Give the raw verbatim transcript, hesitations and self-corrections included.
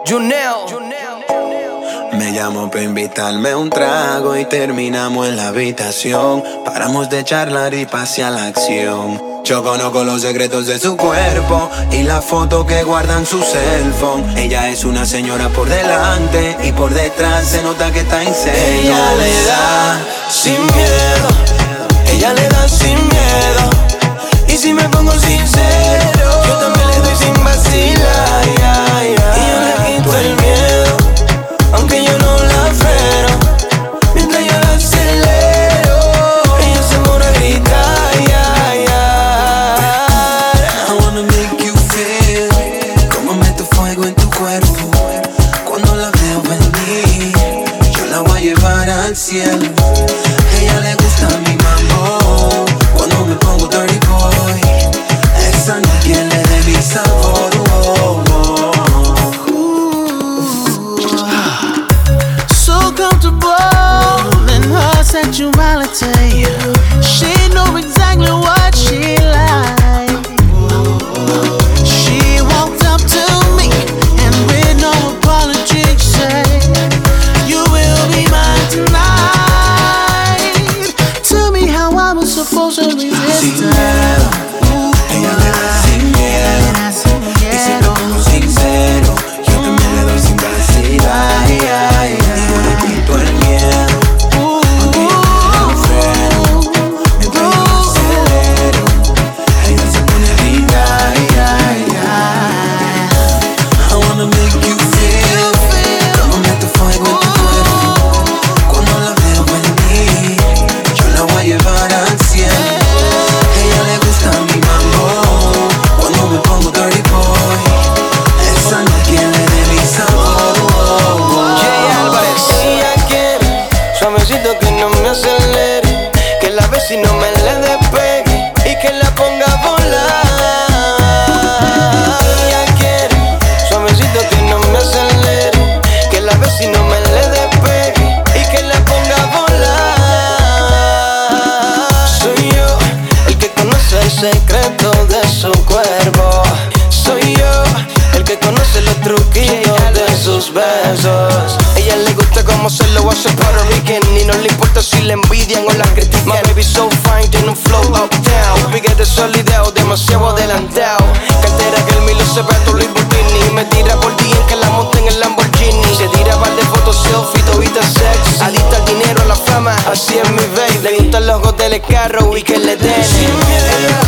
Junel. Me llamó para invitarme un trago y terminamos en la habitación. Paramos de charlar y pasé a la acción. Yo conozco los secretos de su cuerpo y la foto que guarda en su cell phone. Ella es una señora por delante y por detrás se nota que está en serio. Ella le da sin miedo, ella le da sin miedo. Y si me pongo sincero, yo también le doy sin vacilar, yeah, yeah. Y yo le quito el miedo, aunque yo no la freno. Mientras yo la acelero, ella se pone a gritar, yeah, yeah. I wanna make you feel como meto fuego en tu cuerpo. Cuando la veo venir, yo la voy a llevar al cielo. Ella le gusta mi mambo, cuando me pongo dirty boy. Esa no hay quien le dé mi sabor, oh, oh, oh. So comfortable in her sexuality. She know exactly what she like. She walked up to me and with no apology said, "You will be mine tonight." Tell me how I was supposed to resist her. ella le da sin miedo. Y si me pongo sincero, yo también le doy sin vacilar, yeah, yeah. Y yo le quito el miedo, aunque yo no la freno. Mientras yo la acelero, ella se pone a gritar, yeah, yeah. I wanna make you feel como meto fuego en tu cuerpo. Cuando la veo venir, yo la voy a llevar al cielo. Ella le gusta mi mambo, cuando me pongo dirty boy. Esa no hay quien le dé mi sabor. Jay Álvarez. Ella quiere suavecito que no me acelere, que la bese y no me le despegue y que la ponga a volar. Ella quiere suavecito que no me acelere, que la bese y no me le despegue y que la ponga a volar. Soy yo el que conoce el secreto de su cuerpo. Soy yo el que conoce los truquitos de sus besos. Ella le gusta cómo se lo hace Puerto Rican y no le importa si le envidian o la critican. My baby so fine, tiene un flow uptown. Piquete solideo, demasiado adelantado. Cartera que el Milo se ve a tu Louis Vuitton. Me tira por ti en que la monte en el Lamborghini. Se tira par de fotos selfie, todita sexy. Adicta al dinero, a la fama, así es mi baby. Le gustan los hoteles carro y que le den. Sin miedo,